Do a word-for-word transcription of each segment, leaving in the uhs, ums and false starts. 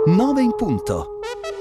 nove in punto.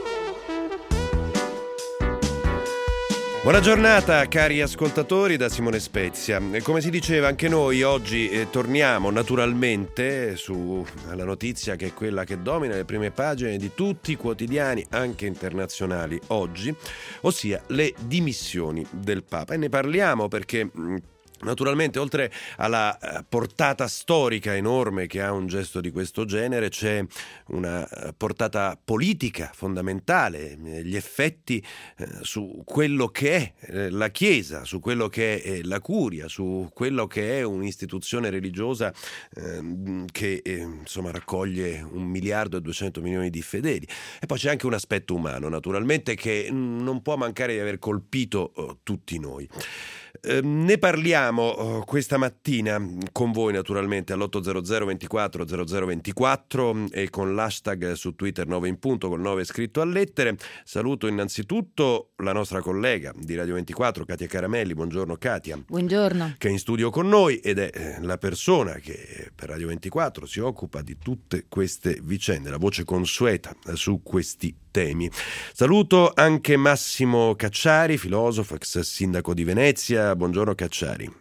Buona giornata cari ascoltatori da Simone Spezia. Come si diceva anche noi oggi eh, torniamo naturalmente sulla notizia che è quella che domina le prime pagine di tutti i quotidiani anche internazionali oggi, ossia le dimissioni del Papa, e ne parliamo perché mh, naturalmente, oltre alla portata storica enorme che ha un gesto di questo genere, c'è una portata politica fondamentale, gli effetti su quello che è la Chiesa, su quello che è la Curia, su quello che è un'istituzione religiosa che insomma raccoglie un miliardo e duecento milioni di fedeli. E poi c'è anche un aspetto umano, naturalmente, che non può mancare di aver colpito tutti noi. Eh, ne parliamo uh, questa mattina con voi naturalmente all'otto zero zero ventiquattro zero zero ventiquattro e con l'hashtag su Twitter nove in punto col nove scritto a lettere. Saluto innanzitutto la nostra collega di Radio ventiquattro, Katia Caramelli. Buongiorno Katia. Buongiorno. Che è in studio con noi ed è eh, la persona che per Radio ventiquattro si occupa di tutte queste vicende, la voce consueta eh, su questi temi. Saluto anche Massimo Cacciari, filosofo, ex sindaco di Venezia. Buongiorno Cacciari.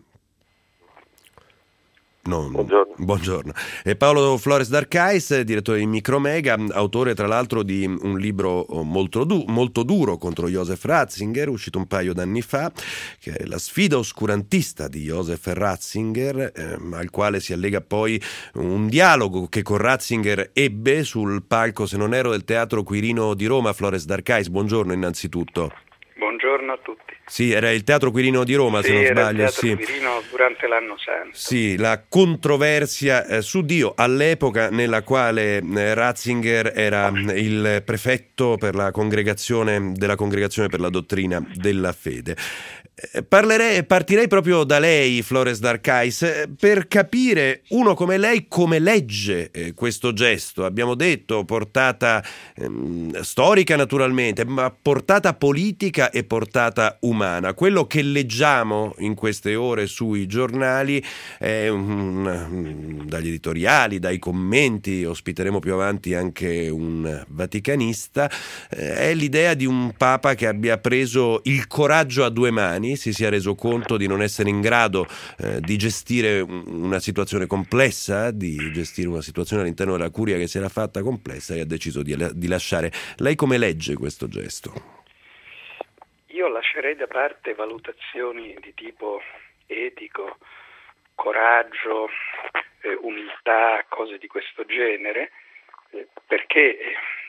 No, buongiorno. buongiorno. E Paolo Flores d'Arcais, direttore di Micromega, autore tra l'altro di un libro molto, du- molto duro contro Joseph Ratzinger, uscito un paio d'anni fa, che è la sfida oscurantista di Joseph Ratzinger, ehm, al quale si allega poi un dialogo che con Ratzinger ebbe sul palco, se non ero, del Teatro Quirino di Roma. Flores d'Arcais, buongiorno innanzitutto. Buongiorno a tutti. Sì, era il Teatro Quirino di Roma, sì, se non era sbaglio. Il Teatro sì. Quirino durante l'anno santo. Sì, la controversia eh, su Dio all'epoca nella quale eh, Ratzinger era il prefetto per la congregazione della Congregazione per la Dottrina della Fede. Eh, parlerei, partirei proprio da lei, Flores d'Arcais, eh, per capire uno come lei come legge eh, questo gesto. Abbiamo detto portata ehm, storica naturalmente, ma portata politica e portata umana. Quello che leggiamo in queste ore sui giornali è un, un, dagli editoriali, dai commenti, ospiteremo più avanti anche un vaticanista, eh, è l'idea di un Papa che abbia preso il coraggio a due mani, si sia reso conto di non essere in grado eh, di gestire una situazione complessa, di gestire una situazione all'interno della Curia che si era fatta complessa, e ha deciso di, di lasciare. Lei come legge questo gesto? Io lascerei da parte valutazioni di tipo etico, coraggio, eh, umiltà, cose di questo genere, eh, perché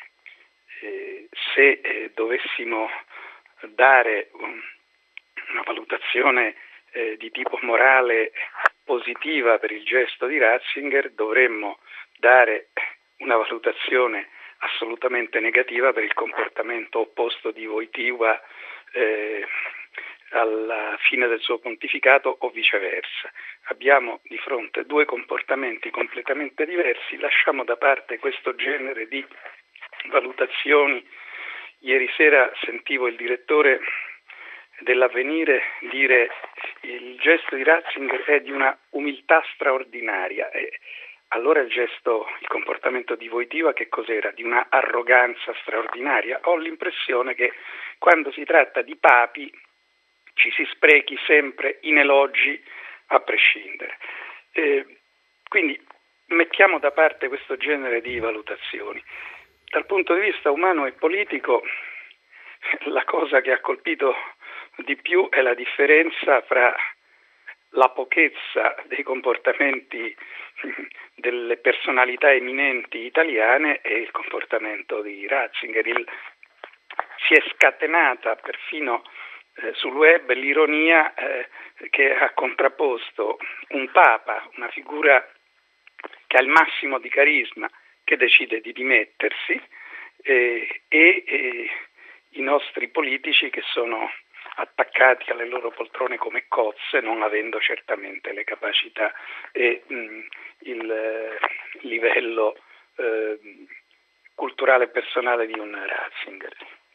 eh, se eh, dovessimo dare un, una valutazione eh, di tipo morale positiva per il gesto di Ratzinger, dovremmo dare una valutazione assolutamente negativa per il comportamento opposto di Wojtyła eh, alla fine del suo pontificato, o viceversa. Abbiamo di fronte due comportamenti completamente diversi. Lasciamo da parte questo genere di valutazioni. Ieri sera sentivo il direttore dell'Avvenire dire: il gesto di Ratzinger è di una umiltà straordinaria. E allora il gesto, il comportamento di Wojtyła che cos'era? Di una arroganza straordinaria. Ho l'impressione che quando si tratta di papi ci si sprechi sempre in elogi a prescindere. Eh, quindi mettiamo da parte questo genere di valutazioni. Dal punto di vista umano e politico, la cosa che ha colpito di più è la differenza fra la pochezza dei comportamenti delle personalità eminenti italiane e il comportamento di Ratzinger. Il, si è scatenata perfino eh, sul web l'ironia eh, che ha contrapposto un papa, una figura che ha il massimo di carisma, che decide di dimettersi, eh, e eh, i nostri politici che sono attaccati alle loro poltrone come cozze, non avendo certamente le capacità e mh, il eh, livello eh, culturale e personale di un Ratzinger.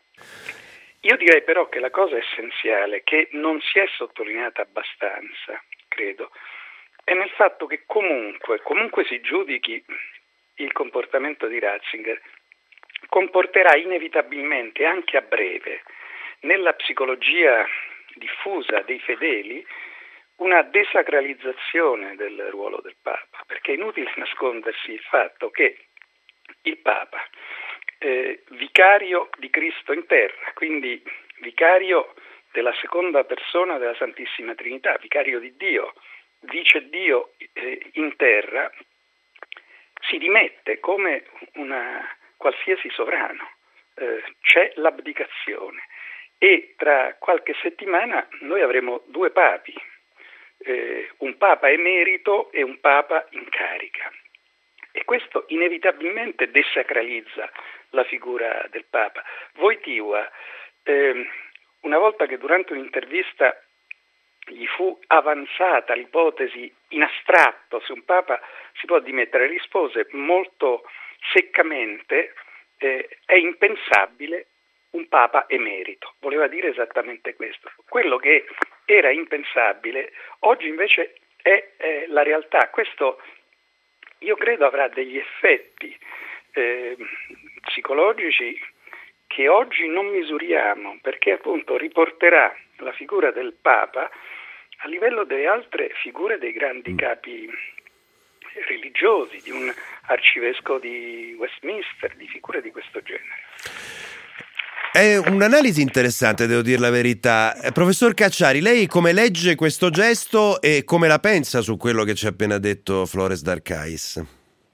Io direi però che la cosa essenziale, che non si è sottolineata abbastanza, credo, è nel fatto che comunque, comunque si giudichi il comportamento di Ratzinger, comporterà inevitabilmente, anche a breve, nella psicologia diffusa dei fedeli, una desacralizzazione del ruolo del Papa, perché è inutile nascondersi il fatto che il Papa, eh, vicario di Cristo in terra, quindi vicario della seconda persona della Santissima Trinità, vicario di Dio, vice Dio eh, in terra, si dimette come una qualsiasi sovrano, eh, c'è l'abdicazione e tra qualche settimana noi avremo due papi, eh, un papa emerito e un papa in carica, e questo inevitabilmente desacralizza la figura del Papa. Wojtyła, eh, una volta che durante un'intervista gli fu avanzata l'ipotesi in astratto se un Papa si può dimettere, rispose molto seccamente eh, è impensabile un Papa emerito. Voleva dire esattamente questo. Quello che era impensabile oggi invece è, è la realtà. Questo io credo avrà degli effetti eh, psicologici che oggi non misuriamo, perché appunto riporterà la figura del Papa a livello delle altre figure dei grandi capi religiosi, di un arcivescovo di Westminster, di figure di questo genere. È un'analisi interessante, devo dire la verità. Eh, professor Cacciari, lei come legge questo gesto e come la pensa su quello che ci ha appena detto Flores D'Arcais?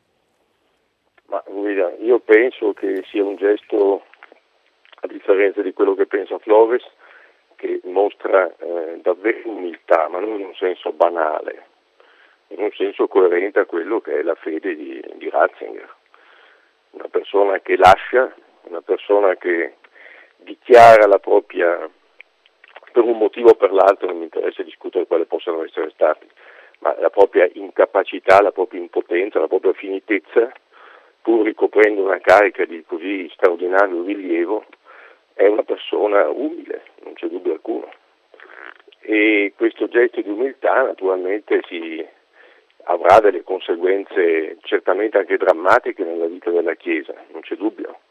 Ma guarda, io penso che sia un gesto, a differenza di quello che pensa Flores, che mostra eh, davvero umiltà, ma non in un senso banale, in un senso coerente a quello che è la fede di, di Ratzinger. Una persona che lascia, una persona che dichiara la propria, per un motivo o per l'altro, non mi interessa discutere quali possano essere stati, ma la propria incapacità, la propria impotenza, la propria finitezza, pur ricoprendo una carica di così straordinario rilievo, è una persona umile, non c'è dubbio alcuno. E questo gesto di umiltà naturalmente si avrà delle conseguenze certamente anche drammatiche nella vita della Chiesa, non c'è dubbio.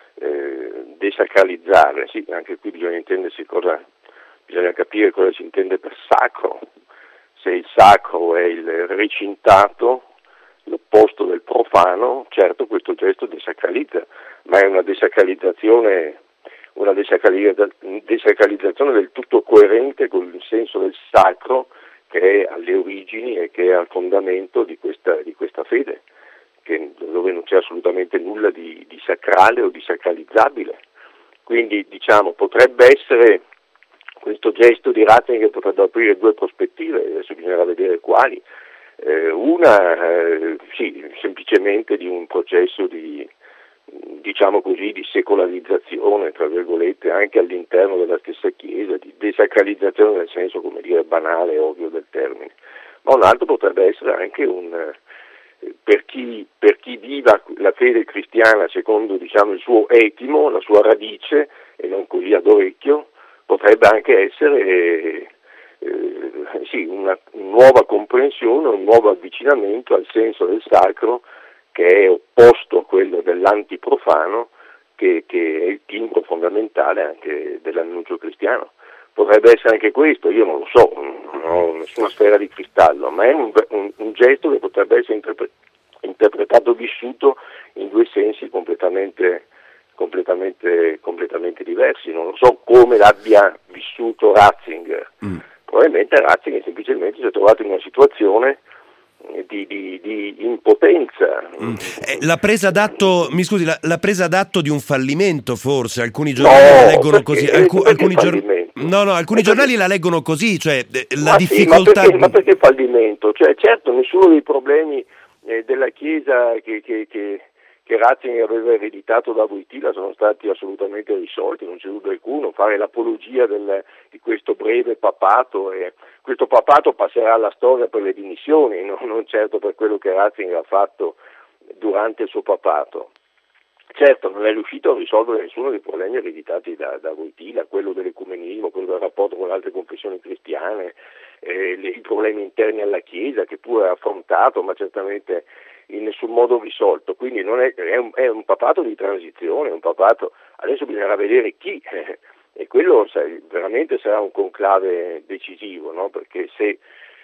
Eh, desacralizzare, sì, anche qui bisogna intendersi cosa, bisogna capire cosa si intende per sacro. Se il sacro è il recintato, l'opposto del profano, certo questo gesto desacralizza, ma è una desacralizzazione una desacralizzazione del tutto coerente con il senso del sacro che è alle origini e che è al fondamento di questa, di questa fede, che, dove non c'è assolutamente nulla di, di sacrale o di sacralizzabile. Quindi diciamo potrebbe essere questo gesto di Ratzinger che potrebbe aprire due prospettive, adesso bisognerà vedere quali. Eh, una eh, sì, semplicemente di un processo di diciamo così, di secolarizzazione, tra virgolette, anche all'interno della stessa Chiesa, di desacralizzazione nel senso, come dire, banale e ovvio del termine. Ma un altro potrebbe essere anche un, per chi, per chi viva la fede cristiana secondo, diciamo, il suo etimo, la sua radice, e non così ad orecchio, potrebbe anche essere eh, sì, una, una nuova comprensione, un nuovo avvicinamento al senso del sacro, che è opposto a quello dell'antiprofano, che, che è il timbro fondamentale anche dell'annuncio cristiano. Potrebbe essere anche questo, io non lo so, non ho nessuna sfera di cristallo, ma è un, un, un gesto che potrebbe essere interpre- interpretato, vissuto in due sensi completamente, completamente, completamente diversi. Non lo so come l'abbia vissuto Ratzinger. Mm. Probabilmente Ratzinger semplicemente si è trovato in una situazione Di, di, di impotenza. Mm. Eh, la presa d'atto, mi scusi, la, la presa d'atto di un fallimento, forse alcuni giornali no, la leggono così. Alcu- alcuni gior- no, no, alcuni perché... giornali la leggono così, cioè eh, la ma difficoltà. Sì, ma, perché, ma perché fallimento? Cioè, certo, nessuno dei problemi eh, della Chiesa che, che, che, che Ratzinger aveva ereditato da Wojtyła sono stati assolutamente risolti, non c'è dubbio alcuno. Fare l'apologia del, di questo breve papato e questo papato passerà alla storia per le dimissioni, no? Non certo per quello che Ratzinger ha fatto durante il suo papato. Certo, non è riuscito a risolvere nessuno dei problemi ereditati da, da Wojtyła, quello dell'ecumenismo, quello del rapporto con altre confessioni cristiane, eh, le, i problemi interni alla Chiesa che pure ha affrontato, ma certamente in nessun modo risolto, quindi non è, è, un, è un papato di transizione, un papato, adesso bisognerà vedere chi, eh, e quello sai, veramente sarà un conclave decisivo, no? Perché se,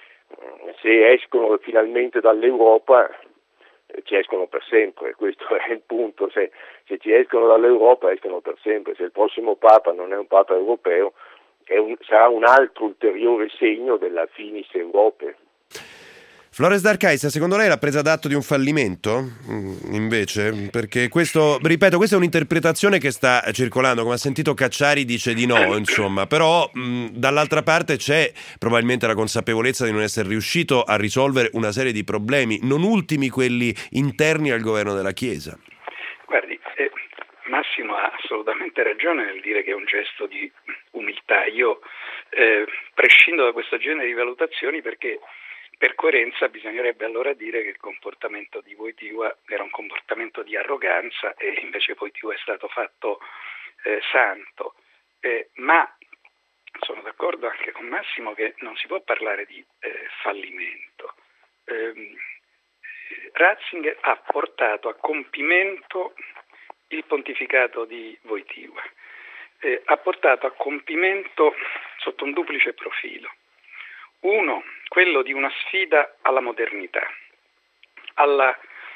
se escono finalmente dall'Europa eh, ci escono per sempre, questo è il punto, se, se ci escono dall'Europa escono per sempre, se il prossimo Papa non è un Papa europeo è un, sarà un altro ulteriore segno della finis Europae. Flores D'Arcais, secondo lei la presa d'atto di un fallimento? Invece, perché questo, ripeto, questa è un'interpretazione che sta circolando, come ha sentito Cacciari dice di no, insomma, però mh, dall'altra parte c'è probabilmente la consapevolezza di non essere riuscito a risolvere una serie di problemi, non ultimi quelli interni al governo della Chiesa. Guardi, eh, Massimo ha assolutamente ragione nel dire che è un gesto di umiltà. Io eh, prescindo da questo genere di valutazioni perché per coerenza bisognerebbe allora dire che il comportamento di Wojtyła era un comportamento di arroganza e invece Wojtyła è stato fatto eh, santo. Eh, ma sono d'accordo anche con Massimo che non si può parlare di eh, fallimento. Eh, Ratzinger ha portato a compimento il pontificato di Wojtyła, eh, ha portato a compimento sotto un duplice profilo. Uno, quello di una sfida alla modernità, alla,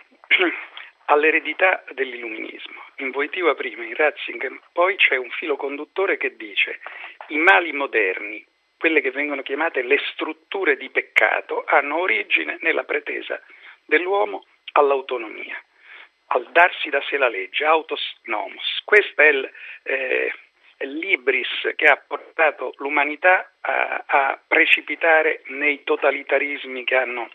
all'eredità dell'illuminismo. In Wojtyła prima, in Ratzinger poi c'è un filo conduttore che dice i mali moderni, quelle che vengono chiamate le strutture di peccato, hanno origine nella pretesa dell'uomo all'autonomia, al darsi da sé la legge, autos nomos. Questa è il... Eh, l'ibris che ha portato l'umanità a, a precipitare nei totalitarismi che hanno,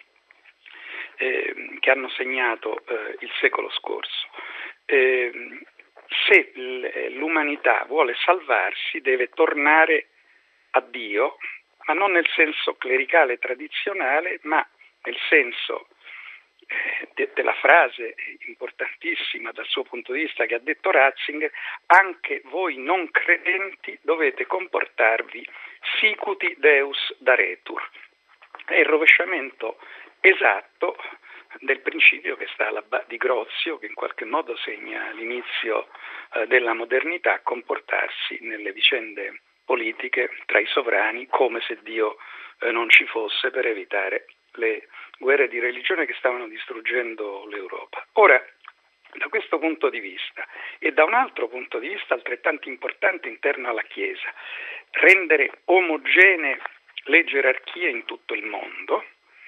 eh, che hanno segnato eh, il secolo scorso. Eh, se l'umanità vuole salvarsi deve tornare a Dio, ma non nel senso clericale tradizionale, ma nel senso De, della frase importantissima dal suo punto di vista che ha detto Ratzinger: anche voi non credenti dovete comportarvi sicuti Deus daretur. È il rovesciamento esatto del principio che sta alla base di Grozio, che in qualche modo segna l'inizio eh, della modernità, comportarsi nelle vicende politiche tra i sovrani come se Dio eh, non ci fosse, per evitare le guerre di religione che stavano distruggendo l'Europa. Ora, da questo punto di vista e da un altro punto di vista altrettanto importante interno alla Chiesa, rendere omogenee le gerarchie in tutto il mondo,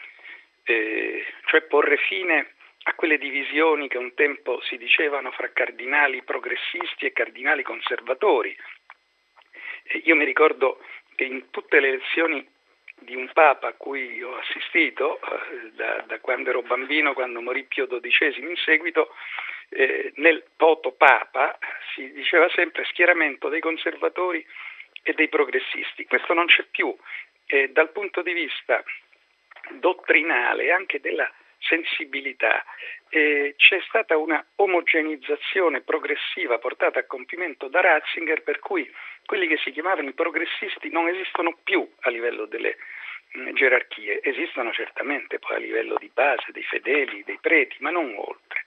eh, cioè porre fine a quelle divisioni che un tempo si dicevano fra cardinali progressisti e cardinali conservatori. Eh, io mi ricordo che in tutte le elezioni di un Papa a cui ho assistito eh, da, da quando ero bambino, quando morì Pio dodicesimo in seguito, eh, nel voto Papa si diceva sempre schieramento dei conservatori e dei progressisti. Questo non c'è più. Eh, dal punto di vista dottrinale e anche della sensibilità eh, c'è stata una omogenizzazione progressiva portata a compimento da Ratzinger, per cui quelli che si chiamavano i progressisti non esistono più a livello delle mh, gerarchie, esistono certamente poi a livello di base, dei fedeli, dei preti, ma non oltre.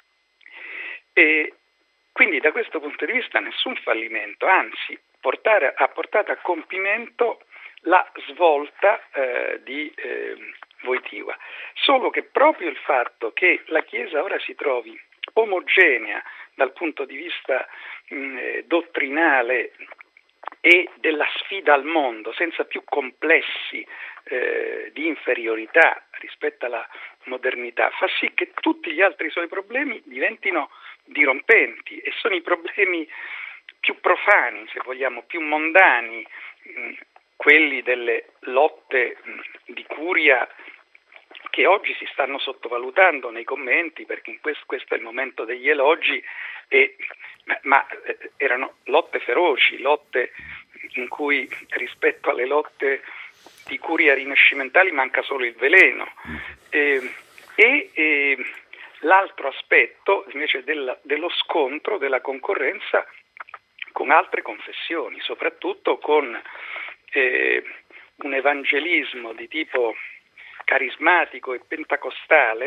E quindi da questo punto di vista nessun fallimento, anzi portare, ha portato a compimento la svolta eh, di eh, Wojtyła, solo che proprio il fatto che la Chiesa ora si trovi omogenea dal punto di vista mh, dottrinale e della sfida al mondo, senza più complessi eh, di inferiorità rispetto alla modernità, fa sì che tutti gli altri suoi problemi diventino dirompenti, e sono i problemi più profani, se vogliamo, più mondani, mh, quelli delle lotte mh, di curia che oggi si stanno sottovalutando nei commenti, perché in questo, questo è il momento degli elogi, e, ma, ma eh, erano lotte feroci, lotte in cui rispetto alle lotte di curia rinascimentali manca solo il veleno. Eh, e eh, l'altro aspetto invece della, dello scontro, della concorrenza con altre confessioni, soprattutto con eh, un evangelismo di tipo carismatico e pentecostale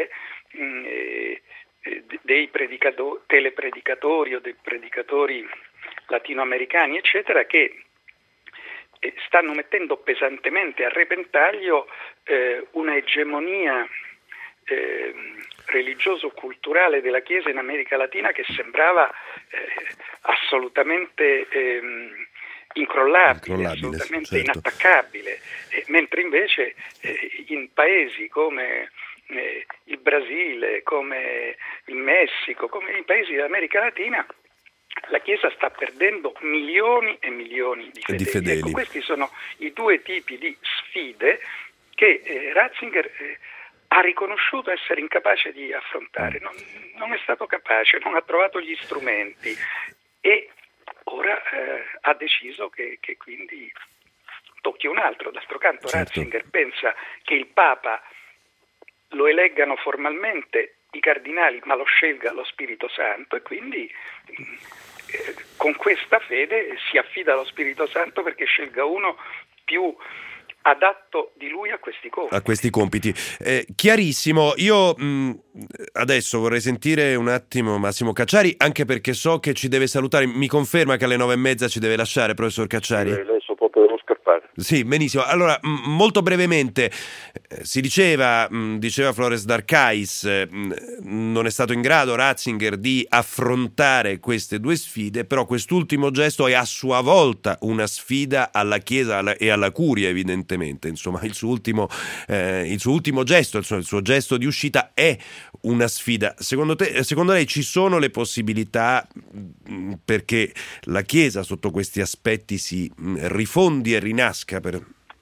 mh, eh, dei predicato- telepredicatori o dei predicatori latinoamericani, eccetera, che eh, stanno mettendo pesantemente a repentaglio eh, una egemonia eh, religioso-culturale della Chiesa in America Latina che sembrava eh, assolutamente ehm, incrollabile, incrollabile, assolutamente certo. inattaccabile, eh, mentre invece eh, in paesi come eh, il Brasile, come il Messico, come i paesi dell'America Latina, la Chiesa sta perdendo milioni e milioni di fedeli. Di fedeli. Ecco, questi sono i due tipi di sfide che eh, Ratzinger eh, ha riconosciuto essere incapace di affrontare, non, non è stato capace, non ha trovato gli strumenti e ora eh, ha deciso che, che quindi tocchi un altro. D'altro canto Certo. Ratzinger pensa che il Papa lo eleggano formalmente i cardinali, ma lo scelga lo Spirito Santo e quindi eh, con questa fede si affida allo Spirito Santo perché scelga uno più adatto di lui a questi compiti. A questi compiti. Eh, chiarissimo, io mh, adesso vorrei sentire un attimo Massimo Cacciari, anche perché so che ci deve salutare. Mi conferma che alle nove e mezza ci deve lasciare, professor Cacciari? Eh, adesso proprio devo scappare. Sì, benissimo. Allora, mh, molto brevemente, eh, si diceva, mh, diceva Flores d'Arcais, eh, mh, non è stato in grado Ratzinger di affrontare queste due sfide, però quest'ultimo gesto è a sua volta una sfida alla Chiesa alla, e alla Curia, evidentemente. Insomma, il suo ultimo, eh, il suo ultimo gesto, insomma, il suo gesto di uscita è una sfida. Secondo te, secondo lei ci sono le possibilità mh, perché la Chiesa sotto questi aspetti si mh, rifondi e rinasca? Per...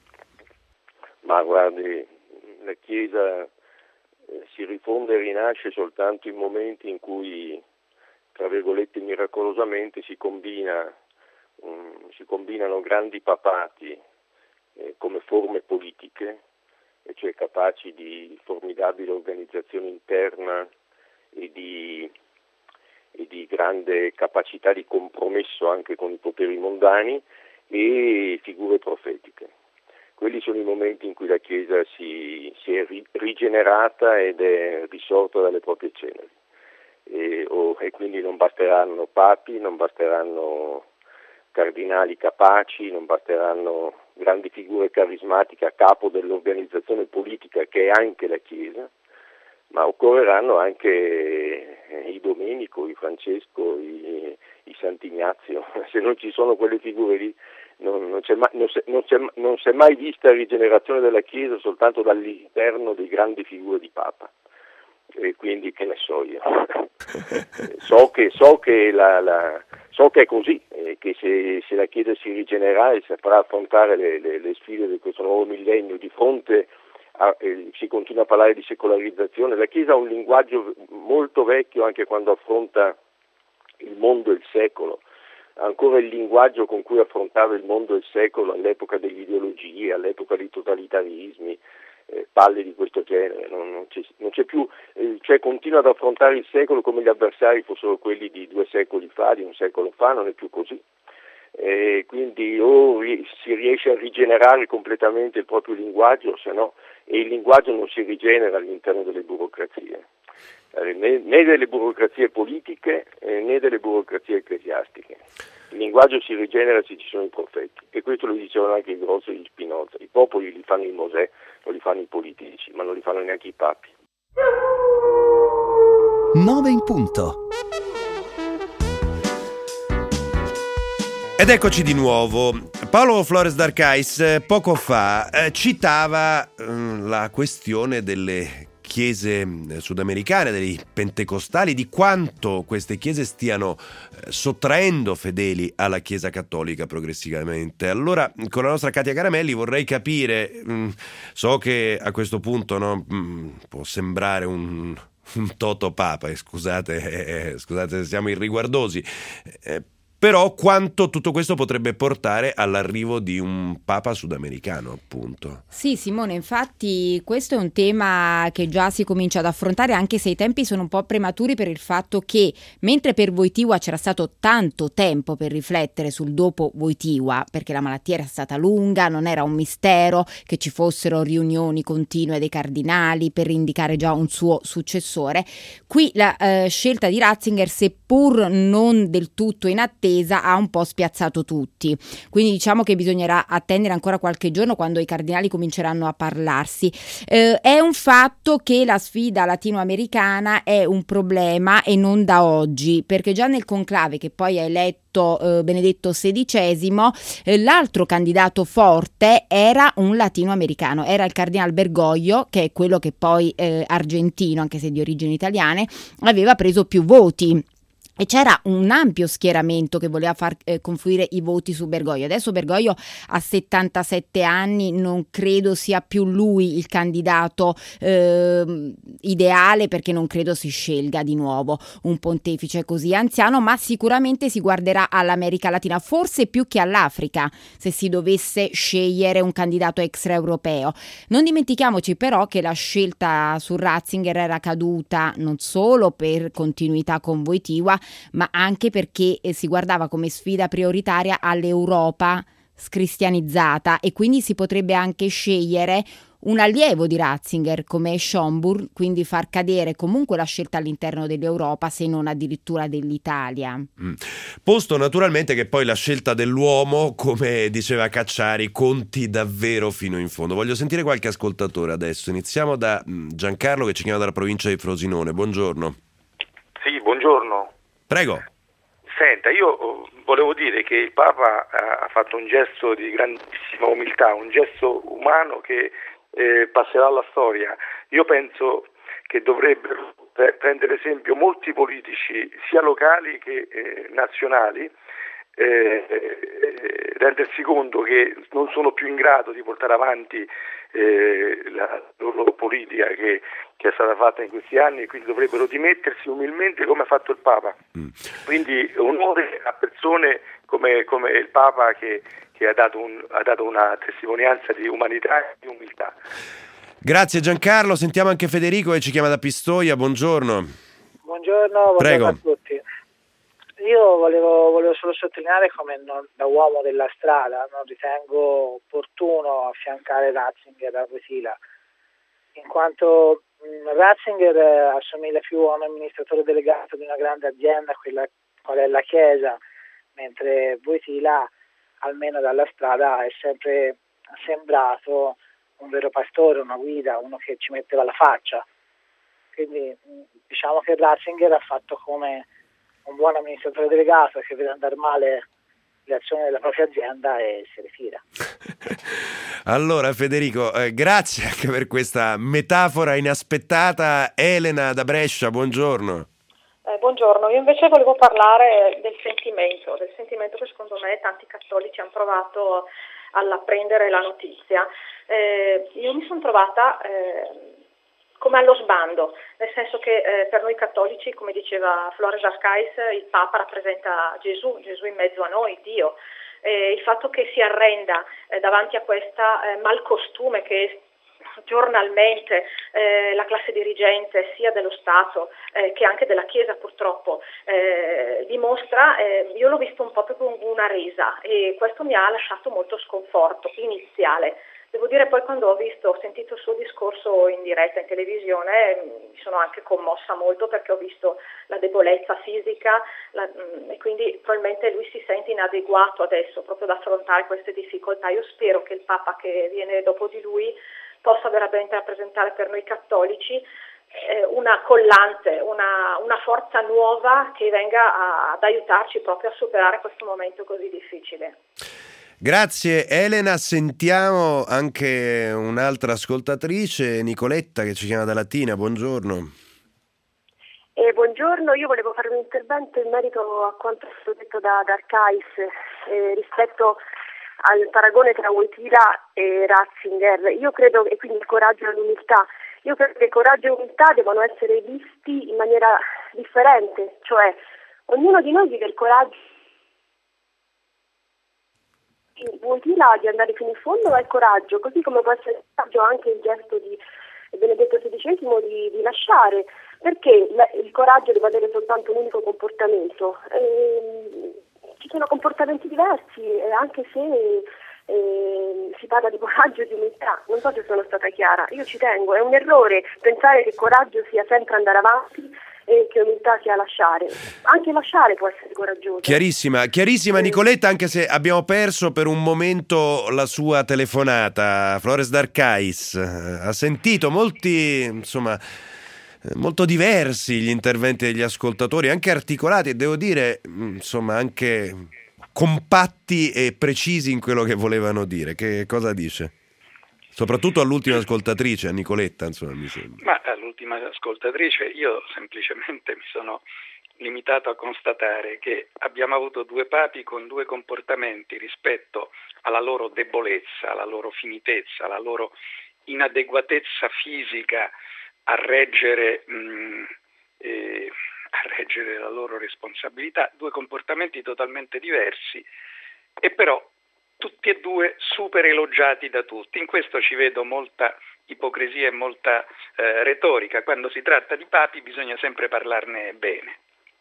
Ma guardi, la Chiesa eh, si rifonde e rinasce soltanto in momenti in cui, tra virgolette, miracolosamente si combina, um, si combinano grandi papati eh, come forme politiche, e cioè capaci di formidabile organizzazione interna e di, e di grande capacità di compromesso anche con i poteri mondani, e figure profetiche. Quelli sono i momenti in cui la Chiesa si, si è ri, rigenerata ed è risorta dalle proprie ceneri. E, oh, e quindi non basteranno papi, non basteranno cardinali capaci, non basteranno grandi figure carismatiche a capo dell'organizzazione politica che è anche la Chiesa, ma occorreranno anche i Domenico, i Francesco, i, i Sant'Ignazio. Se non ci sono quelle figure lì non, non, c'è mai, non, c'è, non, c'è, non si è mai vista rigenerazione della Chiesa soltanto dall'interno di grandi figure di Papa. E quindi che ne so io. so che, so che, la, la, so che è così, eh, che se, se la Chiesa si rigenererà e saprà affrontare le, le, le sfide di questo nuovo millennio di fronte a, eh, si continua a parlare di secolarizzazione. La Chiesa ha un linguaggio molto vecchio anche quando affronta il mondo e il secolo, ancora il linguaggio con cui affrontava il mondo e il secolo all'epoca delle ideologie, all'epoca dei totalitarismi, eh, palle di questo genere, non, non, c'è, non c'è più, eh, cioè continua ad affrontare il secolo come gli avversari fossero quelli di due secoli fa, di un secolo fa, non è più così. E quindi o ri, si riesce a rigenerare completamente il proprio linguaggio, se no, e il linguaggio non si rigenera all'interno delle burocrazie, eh, né, né delle burocrazie politiche eh, né delle burocrazie ecclesiastiche. Il linguaggio si rigenera se ci sono i profeti, e questo lo dicevano anche i grossi di Spinoza. I popoli li fanno i Mosè, non li fanno i politici, ma non li fanno neanche i papi. nove in punto. Ed eccoci di nuovo. Paolo Flores d'Arcais poco fa eh, citava eh, la questione delle chiese sudamericane, dei pentecostali, di quanto queste chiese stiano eh, sottraendo fedeli alla Chiesa cattolica progressivamente. Allora, con la nostra Katia Caramelli vorrei capire, mh, so che a questo punto no, mh, può sembrare un... un toto papa, eh, scusate, eh, scusate se siamo irriguardosi, eh, però quanto tutto questo potrebbe portare all'arrivo di un Papa sudamericano, appunto. Sì, Simone, infatti questo è un tema che già si comincia ad affrontare, anche se i tempi sono un po' prematuri per il fatto che, mentre per Wojtyła c'era stato tanto tempo per riflettere sul dopo Wojtyła, perché la malattia era stata lunga, non era un mistero che ci fossero riunioni continue dei cardinali per indicare già un suo successore, qui la eh, scelta di Ratzinger, seppur non del tutto in attesa, ha un po' spiazzato tutti. Quindi diciamo che bisognerà attendere ancora qualche giorno quando i cardinali cominceranno a parlarsi. Eh, è un fatto che la sfida latinoamericana è un problema e non da oggi, perché già nel conclave che poi ha eletto eh, Benedetto sedicesimo, eh, l'altro candidato forte era un latinoamericano, era il cardinal Bergoglio, che è quello che poi eh, argentino, anche se di origini italiane, aveva preso più voti. E c'era un ampio schieramento che voleva far eh, confluire i voti su Bergoglio. Adesso Bergoglio ha settantasette anni, non credo sia più lui il candidato eh, ideale, perché non credo si scelga di nuovo un pontefice così anziano, ma sicuramente si guarderà all'America Latina, forse più che all'Africa, se si dovesse scegliere un candidato extraeuropeo. Non dimentichiamoci però che la scelta su Ratzinger era caduta non solo per continuità con Wojtyła, ma anche perché eh, si guardava come sfida prioritaria all'Europa scristianizzata, e quindi si potrebbe anche scegliere un allievo di Ratzinger come Schomburg, quindi far cadere comunque la scelta all'interno dell'Europa, se non addirittura dell'Italia. Mm. Posto naturalmente che poi la scelta dell'uomo, come diceva Cacciari, conti davvero fino in fondo. Voglio sentire qualche ascoltatore adesso. Iniziamo da Giancarlo, che ci chiama dalla provincia di Frosinone. Buongiorno. Sì, buongiorno. Prego. Senta, io volevo dire che il Papa ha fatto un gesto di grandissima umiltà, un gesto umano che eh, passerà alla storia. Io penso che dovrebbero prendere esempio molti politici, sia locali che eh, nazionali, eh, eh, rendersi conto che non sono più in grado di portare avanti eh, la loro politica che, che è stata fatta in questi anni, e quindi dovrebbero dimettersi umilmente come ha fatto il Papa. Mm. Quindi onore a persone come, come il Papa che, che ha, dato un, ha dato una testimonianza di umanità e di umiltà. Grazie Giancarlo, sentiamo anche Federico che ci chiama da Pistoia. Buongiorno. Buongiorno, Prego. buongiorno a tutti. Io volevo, volevo solo sottolineare come non, da uomo della strada non ritengo opportuno affiancare Ratzinger a Wojtyła, in quanto mh, Ratzinger eh, assomiglia più a un amministratore delegato di una grande azienda, quella qual è la Chiesa, mentre Wojtyła, almeno dalla strada, è sempre sembrato un vero pastore, una guida, uno che ci metteva la faccia. Quindi mh, diciamo che Ratzinger ha fatto come un buon amministratore delegato che vede andare male le azioni della propria azienda e si ritira. Allora Federico, eh, grazie anche per questa metafora inaspettata. Elena da Brescia, buongiorno. Eh, buongiorno, io invece volevo parlare del sentimento, del sentimento che secondo me tanti cattolici hanno provato all'apprendere la notizia. Eh, io mi sono trovata eh, come allo sbando, nel senso che eh, per noi cattolici, come diceva Flores Arcais, il Papa rappresenta Gesù, Gesù in mezzo a noi, Dio. Eh, il fatto che si arrenda eh, davanti a questa eh, malcostume che giornalmente eh, la classe dirigente sia dello Stato eh, che anche della Chiesa purtroppo eh, dimostra, eh, io l'ho visto un po' proprio una resa, e questo mi ha lasciato molto sconforto iniziale. Devo dire poi, quando ho visto, ho sentito il suo discorso in diretta in televisione, mi sono anche commossa molto, perché ho visto la debolezza fisica la, e quindi probabilmente lui si sente inadeguato adesso proprio ad affrontare queste difficoltà. Io spero che il Papa che viene dopo di lui possa veramente rappresentare per noi cattolici eh, una collante, una, una forza nuova che venga a, ad aiutarci proprio a superare questo momento così difficile. Grazie Elena, sentiamo anche un'altra ascoltatrice, Nicoletta, che ci chiama da Latina. Buongiorno. Eh, buongiorno, io volevo fare un intervento in merito a quanto è stato detto da, da Arcais eh, rispetto al paragone tra Wojtyła e Ratzinger. Io credo, e quindi il coraggio e l'umiltà, io credo che coraggio e umiltà devono essere visti in maniera differente, cioè ognuno di noi vive il coraggio Wojtyla di andare fino in fondo è coraggio, così come può essere coraggio anche il gesto di Benedetto sedicesimo di, di lasciare, perché la, il coraggio deve avere soltanto un unico comportamento. E, ci sono comportamenti diversi, eh, anche se eh, si parla di coraggio e di umiltà. Non so se sono stata chiara, io ci tengo, è un errore pensare che coraggio sia sempre andare avanti e che umiltà sia lasciare. Anche lasciare può essere coraggioso. Chiarissima, chiarissima Nicoletta, anche se abbiamo perso per un momento la sua telefonata. Flores d'Arcais ha sentito molti, insomma, molto diversi gli interventi degli ascoltatori, anche articolati e devo dire, insomma, anche compatti e precisi in quello che volevano dire. Che cosa dice? Soprattutto all'ultima ascoltatrice, a Nicoletta, insomma, mi sembra. Ma all'ultima ascoltatrice io semplicemente mi sono limitato a constatare che abbiamo avuto due papi con due comportamenti rispetto alla loro debolezza, alla loro finitezza, alla loro inadeguatezza fisica a reggere, mh, eh, a reggere la loro responsabilità, due comportamenti totalmente diversi e però tutti e due super elogiati da tutti. In questo ci vedo molta ipocrisia e molta eh, retorica. Quando si tratta di papi bisogna sempre parlarne bene.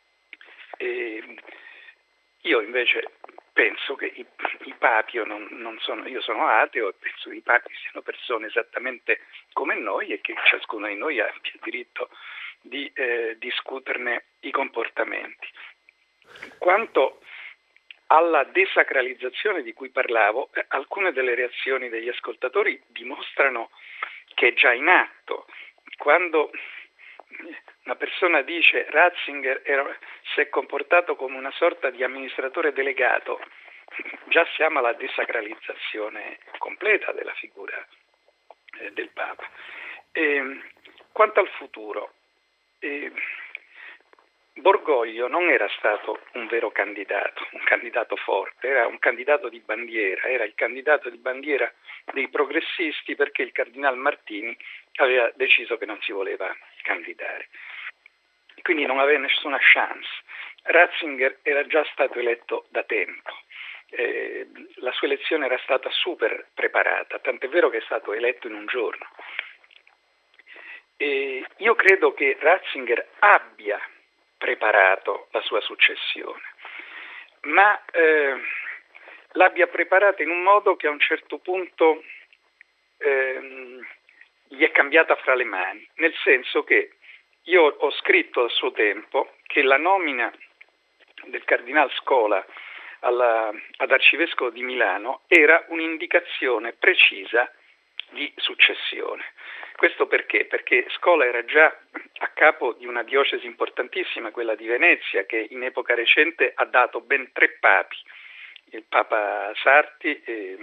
E io invece penso che i, i papi, io, non, non sono, io sono ateo e penso che i papi siano persone esattamente come noi e che ciascuno di noi abbia il diritto di eh, discuterne i comportamenti. Quanto alla desacralizzazione di cui parlavo, eh, alcune delle reazioni degli ascoltatori dimostrano che è già in atto. Quando una persona dice Ratzinger era, si è comportato come una sorta di amministratore delegato, già siamo alla desacralizzazione completa della figura eh, del Papa. E, quanto al futuro, eh, Borgoglio non era stato un vero candidato, un candidato forte, era un candidato di bandiera, era il candidato di bandiera dei progressisti perché il cardinal Martini aveva deciso che non si voleva candidare. Quindi non aveva nessuna chance. Ratzinger era già stato eletto da tempo, eh, la sua elezione era stata super preparata, tant'è vero che è stato eletto in un giorno. E io credo che Ratzinger abbia preparato la sua successione, ma eh, l'abbia preparata in un modo che a un certo punto eh, gli è cambiata fra le mani, nel senso che io ho scritto a suo tempo che la nomina del cardinal Scola alla, ad arcivescovo di Milano era un'indicazione precisa di successione. Questo perché? Perché Scola era già a capo di una diocesi importantissima, quella di Venezia, che in epoca recente ha dato ben tre papi, il Papa Sarti, e,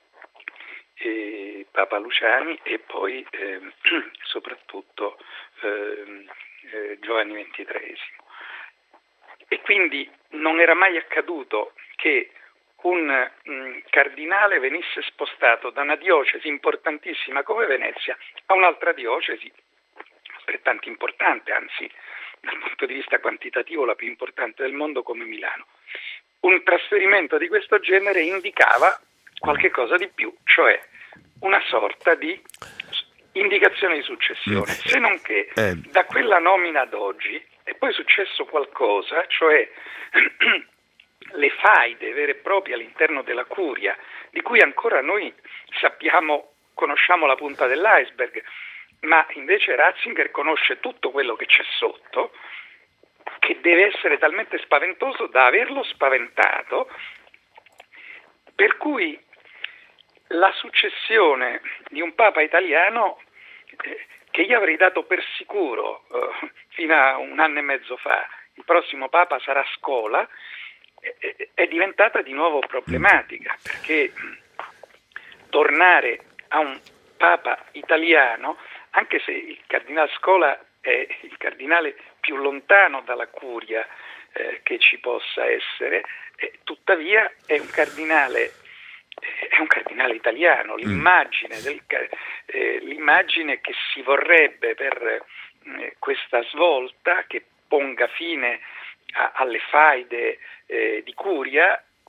e Papa Luciani e poi eh, soprattutto eh, eh, Giovanni ventitreesimo. E quindi non era mai accaduto che un mh, cardinale venisse spostato da una diocesi importantissima come Venezia a un'altra diocesi altrettanto importante, anzi dal punto di vista quantitativo la più importante del mondo come Milano. Un trasferimento di questo genere indicava qualche cosa di più, cioè una sorta di indicazione di successione, se non che da quella nomina ad oggi è poi successo qualcosa, cioè le faide vere e proprie all'interno della curia, di cui ancora noi sappiamo, conosciamo la punta dell'iceberg, ma invece Ratzinger conosce tutto quello che c'è sotto, che deve essere talmente spaventoso da averlo spaventato, per cui la successione di un Papa italiano, eh, che io avrei dato per sicuro eh, fino a un anno e mezzo fa, il prossimo Papa sarà Scola, eh, è diventata di nuovo problematica, perché tornare a un Papa italiano, anche se il cardinale Scola è il cardinale più lontano dalla curia eh, che ci possa essere, eh, tuttavia è un cardinale è un cardinale italiano, l'immagine, del, eh, l'immagine che si vorrebbe per eh, questa svolta che ponga fine a, alle faide eh, di curia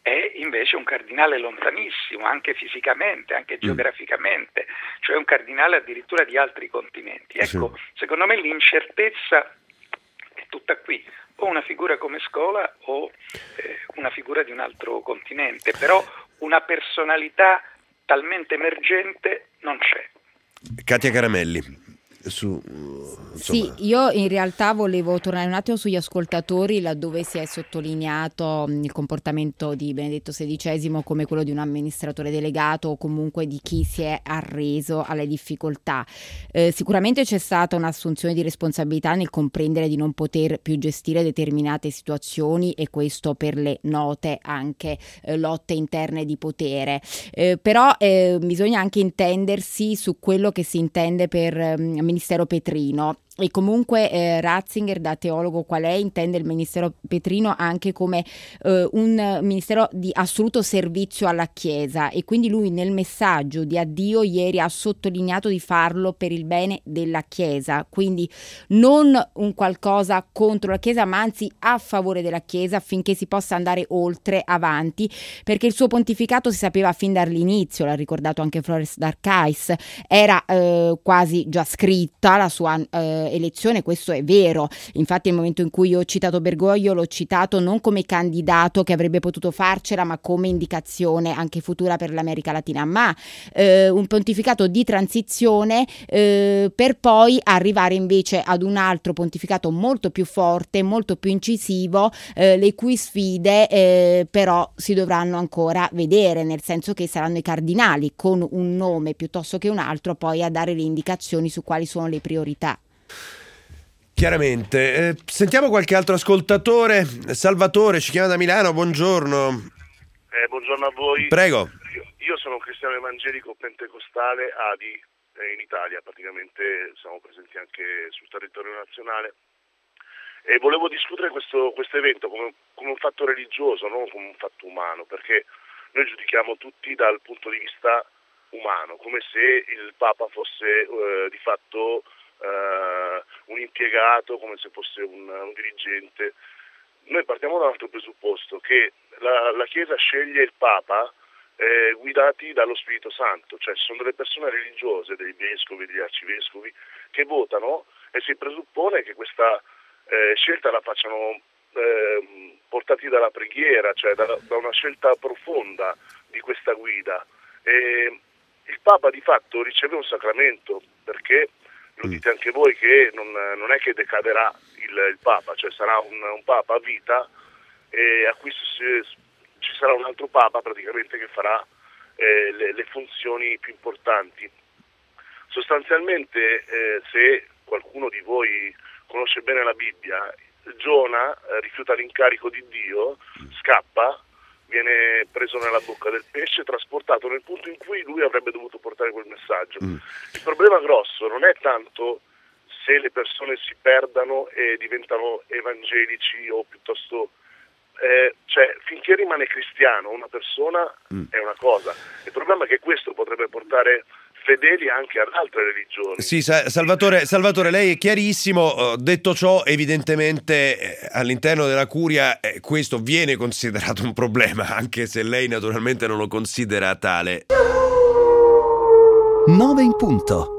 è invece un cardinale lontanissimo, anche fisicamente, anche geograficamente, cioè un cardinale addirittura di altri continenti. Ecco, sì. Secondo me l'incertezza è tutta qui, o una figura come Scola o eh, una figura di un altro continente, però una personalità talmente emergente non c'è. Katia Caramelli. Su, sì, io in realtà volevo tornare un attimo sugli ascoltatori, laddove si è sottolineato il comportamento di Benedetto sedicesimo come quello di un amministratore delegato o comunque di chi si è arreso alle difficoltà. Eh, sicuramente c'è stata un'assunzione di responsabilità nel comprendere di non poter più gestire determinate situazioni, e questo per le note anche eh, lotte interne di potere. Eh, però eh, bisogna anche intendersi su quello che si intende per eh, Ministero Petrino. E comunque eh, Ratzinger, da teologo qual è, intende il Ministero Petrino anche come eh, un ministero di assoluto servizio alla Chiesa, e quindi lui nel messaggio di addio ieri ha sottolineato di farlo per il bene della Chiesa, quindi non un qualcosa contro la Chiesa, ma anzi a favore della Chiesa, affinché si possa andare oltre, avanti, perché il suo pontificato si sapeva fin dall'inizio, l'ha ricordato anche Flores d'Arcais, era eh, quasi già scritta la sua eh, elezione, questo è vero. Infatti nel momento in cui io ho citato Bergoglio, l'ho citato non come candidato che avrebbe potuto farcela, ma come indicazione anche futura per l'America Latina, ma eh, un pontificato di transizione eh, per poi arrivare invece ad un altro pontificato molto più forte, molto più incisivo, eh, le cui sfide eh, però si dovranno ancora vedere, nel senso che saranno i cardinali con un nome piuttosto che un altro poi a dare le indicazioni su quali sono le priorità. Chiaramente. Eh, sentiamo qualche altro ascoltatore. Salvatore ci chiama da Milano, buongiorno. Eh, buongiorno a voi. Prego. Io, io sono un cristiano evangelico pentecostale A D I eh, in Italia, praticamente siamo presenti anche sul territorio nazionale, e volevo discutere questo, questo evento come, come un fatto religioso, non come un fatto umano, perché noi giudichiamo tutti dal punto di vista umano, come se il Papa fosse eh, di fatto Uh, un impiegato, come se fosse un, un dirigente. Noi partiamo da un altro presupposto, che la, la Chiesa sceglie il Papa eh, guidati dallo Spirito Santo, cioè ci sono delle persone religiose, dei vescovi, degli arcivescovi, che votano, e si presuppone che questa eh, scelta la facciano eh, portati dalla preghiera, cioè da, da una scelta profonda di questa guida. E il Papa di fatto riceve un sacramento, perché lo dite anche voi che non, non è che decaderà il, il Papa, cioè sarà un, un Papa a vita, e a cui si, ci sarà un altro Papa praticamente che farà eh, le, le funzioni più importanti. Sostanzialmente eh, se qualcuno di voi conosce bene la Bibbia, Giona eh, rifiuta l'incarico di Dio, scappa, viene preso nella bocca del pesce, trasportato nel punto in cui lui avrebbe dovuto portare quel messaggio. Mm. Il problema grosso non è tanto se le persone si perdano e diventano evangelici o piuttosto eh, cioè finché rimane cristiano una persona mm. è una cosa. Il problema è che questo potrebbe portare fedeli anche ad altre religioni. Sì, Salvatore, Salvatore, lei è chiarissimo. Detto ciò, evidentemente all'interno della Curia eh, questo viene considerato un problema, anche se lei naturalmente non lo considera tale. nove in punto.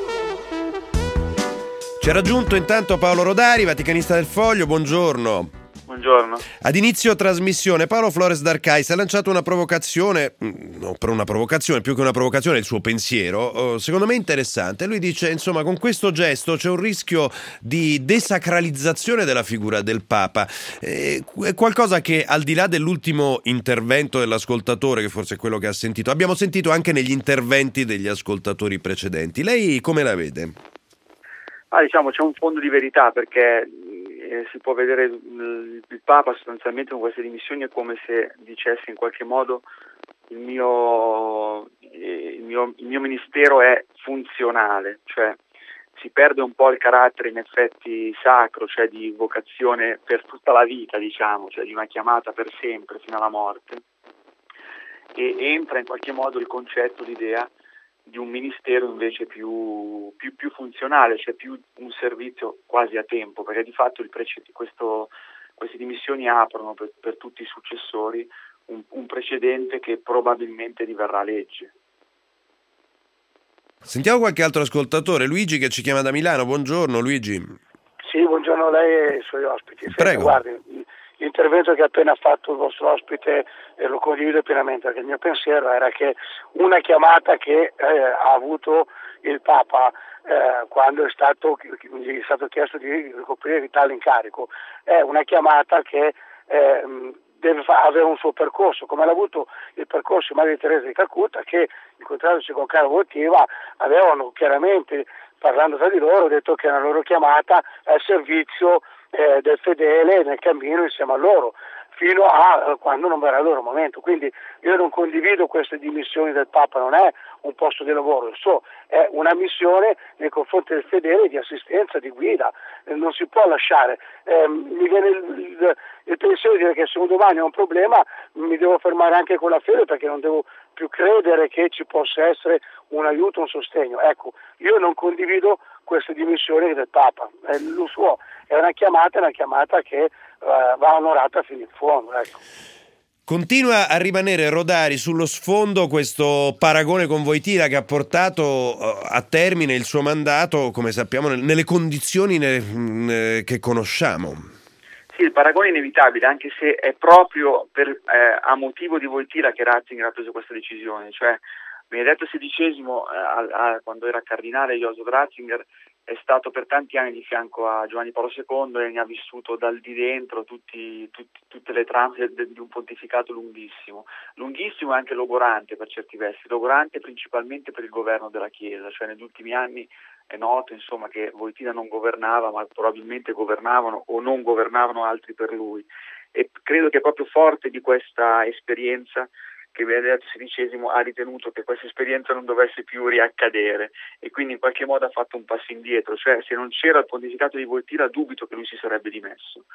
Ci ha raggiunto intanto Paolo Rodari, vaticanista del Foglio, buongiorno. Buongiorno. Ad inizio trasmissione Paolo Flores d'Arcais ha lanciato una provocazione, no, per una provocazione, più che una provocazione, il suo pensiero, secondo me interessante. Lui dice, insomma, con questo gesto c'è un rischio di desacralizzazione della figura del Papa. È qualcosa che, al di là dell'ultimo intervento dell'ascoltatore, che forse è quello che ha sentito, abbiamo sentito anche negli interventi degli ascoltatori precedenti. Lei come la vede? Ah, diciamo, c'è un fondo di verità, perché Eh, si può vedere il, il Papa sostanzialmente con queste dimissioni è come se dicesse in qualche modo il mio, eh, il mio, il mio ministero è funzionale, cioè si perde un po' il carattere in effetti sacro, cioè di vocazione per tutta la vita, diciamo, cioè di una chiamata per sempre fino alla morte, e entra in qualche modo il concetto, l'idea di un ministero invece più, più, più funzionale, cioè più un servizio quasi a tempo, perché di fatto il prece- questo, queste dimissioni aprono per, per tutti i successori un, un precedente che probabilmente diverrà legge. Sentiamo qualche altro ascoltatore, Luigi che ci chiama da Milano. Buongiorno Luigi. Sì, buongiorno a lei e ai suoi ospiti. Senta, Prego. guardi, l'intervento che ha appena fatto il vostro ospite eh, lo condivido pienamente, perché il mio pensiero era che una chiamata che eh, ha avuto il Papa eh, quando è stato, gli è stato chiesto di ricoprire tale incarico è una chiamata che eh, deve fa- avere un suo percorso, come l'ha avuto il percorso di Maria Teresa di Calcutta, che incontrandosi con Carlo Wojtyła avevano chiaramente, parlando tra di loro, detto che la loro chiamata è al servizio eh, del fedele nel cammino insieme a loro, fino a quando non verrà il loro momento. Quindi io non condivido queste dimissioni del Papa, non è un posto di lavoro, so, è una missione nei confronti del fedele di assistenza, di guida, eh, non si può lasciare. Eh, mi viene il, il, il pensiero di dire che se un domani ho un problema mi devo fermare anche con la fede, perché non devo più credere che ci possa essere un aiuto, un sostegno. Ecco, io non condivido queste dimissioni del Papa, è lo suo, è una chiamata, è una chiamata che uh, va onorata fino in fondo, ecco. Continua a rimanere Rodari sullo sfondo questo paragone con Wojtyła che ha portato a termine il suo mandato, come sappiamo, nelle condizioni che conosciamo. Sì, il paragone è inevitabile, anche se è proprio per, eh, a motivo di Wojtyła che Ratzinger ha preso questa decisione. Cioè, Benedetto sedicesimo, eh, a, a, quando era cardinale, Joseph Ratzinger è stato per tanti anni di fianco a Giovanni Paolo secondo e ne ha vissuto dal di dentro tutti, tutti, tutte le trame di un pontificato lunghissimo, lunghissimo e anche logorante per certi versi, logorante principalmente per il governo della Chiesa. Cioè negli ultimi anni è noto insomma che Wojtyła non governava, ma probabilmente governavano o non governavano altri per lui, e credo che proprio forte di questa esperienza che Benedetto sedicesimo ha ritenuto che questa esperienza non dovesse più riaccadere, e quindi in qualche modo ha fatto un passo indietro. Cioè, se non c'era il pontificato di Wojtyła dubito che lui si sarebbe dimesso.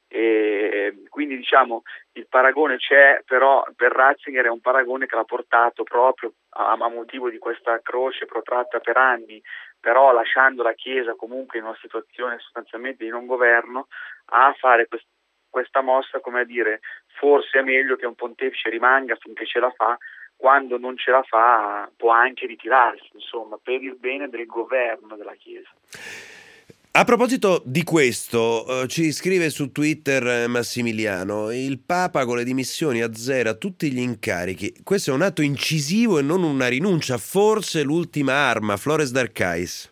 E quindi diciamo il paragone c'è, però per Ratzinger è un paragone che l'ha portato proprio a, a motivo di questa croce protratta per anni, però lasciando la Chiesa comunque in una situazione sostanzialmente di non governo, a fare questo questa mossa, come a dire, forse è meglio che un pontefice rimanga finché ce la fa, quando non ce la fa può anche ritirarsi, insomma, per il bene del governo della Chiesa. A proposito di questo, eh, ci scrive su Twitter Massimiliano: il Papa con le dimissioni azzera tutti gli incarichi, questo è un atto incisivo e non una rinuncia, forse l'ultima arma. Flores d'Arcais.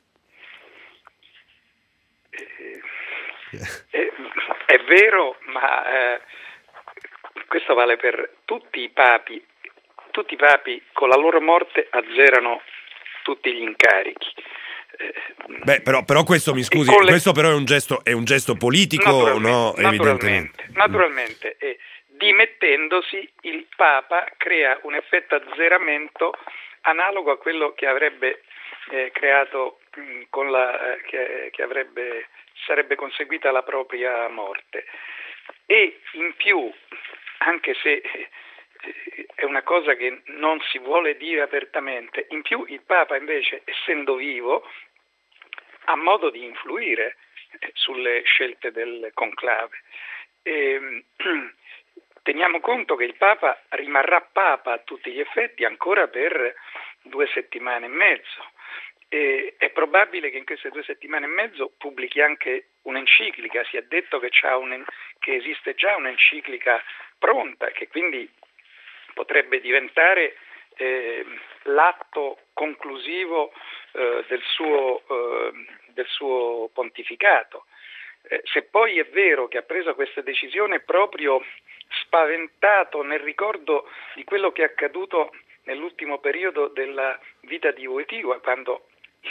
Eh, è vero, ma eh, questo vale per tutti i papi. Tutti i papi con la loro morte azzerano tutti gli incarichi. Eh, Beh, però, però questo mi scusi, le... questo però è un gesto, è un gesto politico, naturalmente, no? Naturalmente, evidentemente. naturalmente eh, dimettendosi il Papa crea un effetto azzeramento analogo a quello che avrebbe eh, creato mh, con la eh, che, che avrebbe sarebbe conseguita la propria morte. E in più, anche se è una cosa che non si vuole dire apertamente, in più il Papa invece, essendo vivo, ha modo di influire sulle scelte del conclave. E, teniamo conto che il Papa rimarrà Papa a tutti gli effetti ancora per due settimane e mezzo. E è probabile che in queste due settimane e mezzo pubblichi anche un'enciclica. Si è detto che, c'ha un, che esiste già un'enciclica pronta, che quindi potrebbe diventare eh, l'atto conclusivo eh, del, suo, eh, del suo pontificato. Eh, se poi è vero che ha preso questa decisione proprio spaventato nel ricordo di quello che è accaduto nell'ultimo periodo della vita di Wojtyła, quando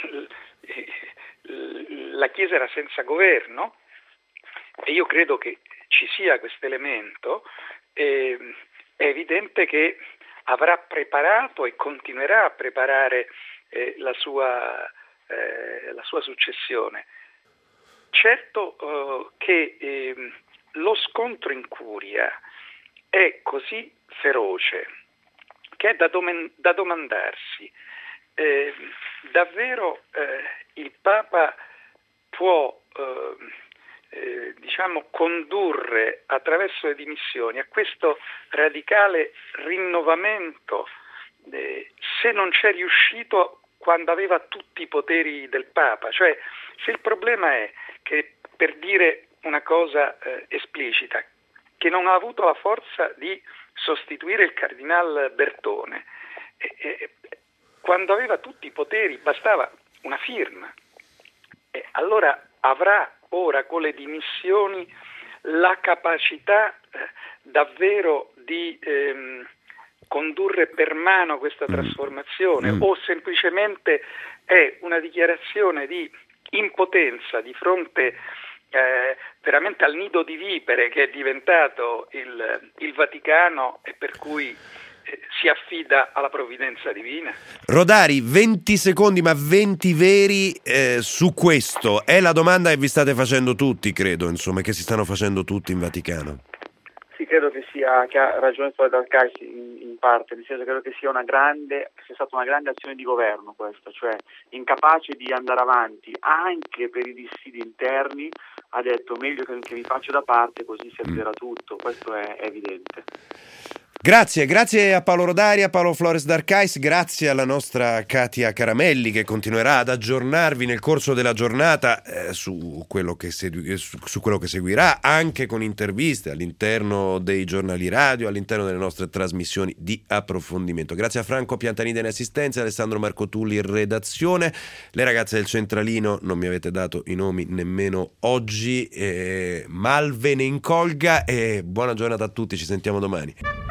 la Chiesa era senza governo, e io credo che ci sia questo elemento, eh, è evidente che avrà preparato e continuerà a preparare eh, la, sua, eh, la sua successione. Certo eh, che eh, lo scontro in curia è così feroce che è da, dom- da domandarsi Eh, davvero eh, il Papa può eh, eh, diciamo, condurre attraverso le dimissioni a questo radicale rinnovamento, eh, se non c'è riuscito quando aveva tutti i poteri del Papa. Cioè, se il problema è che, per dire una cosa eh, esplicita, che non ha avuto la forza di sostituire il cardinal Bertone, e, e, quando aveva tutti i poteri bastava una firma, e allora avrà ora con le dimissioni la capacità eh, davvero di ehm, condurre per mano questa trasformazione, mm. o semplicemente è una dichiarazione di impotenza di fronte eh, veramente al nido di vipere che è diventato il, il Vaticano, e per cui eh, si affida alla provvidenza divina? Rodari, venti secondi, ma venti veri eh, su questo. È la domanda che vi state facendo tutti, credo, insomma, che si stanno facendo tutti in Vaticano. Sì, credo che sia, che ha ragione D'Arcais in, in parte, nel senso, credo che sia una grande, sia stata una grande azione di governo questa, cioè incapace di andare avanti anche per i dissidi interni, ha detto meglio che, che mi faccio da parte, così si azzera tutto, questo è, è evidente. Grazie, grazie a Paolo Rodari, a Paolo Flores D'Arcais, grazie alla nostra Katia Caramelli che continuerà ad aggiornarvi nel corso della giornata eh, su, quello che segui, su, su quello che seguirà, anche con interviste all'interno dei giornali radio, all'interno delle nostre trasmissioni di approfondimento. Grazie a Franco Piantanide in assistenza, Alessandro Marcotulli in redazione, le ragazze del Centralino, non mi avete dato i nomi nemmeno oggi, eh, mal ve ne incolga e buona giornata a tutti, ci sentiamo domani.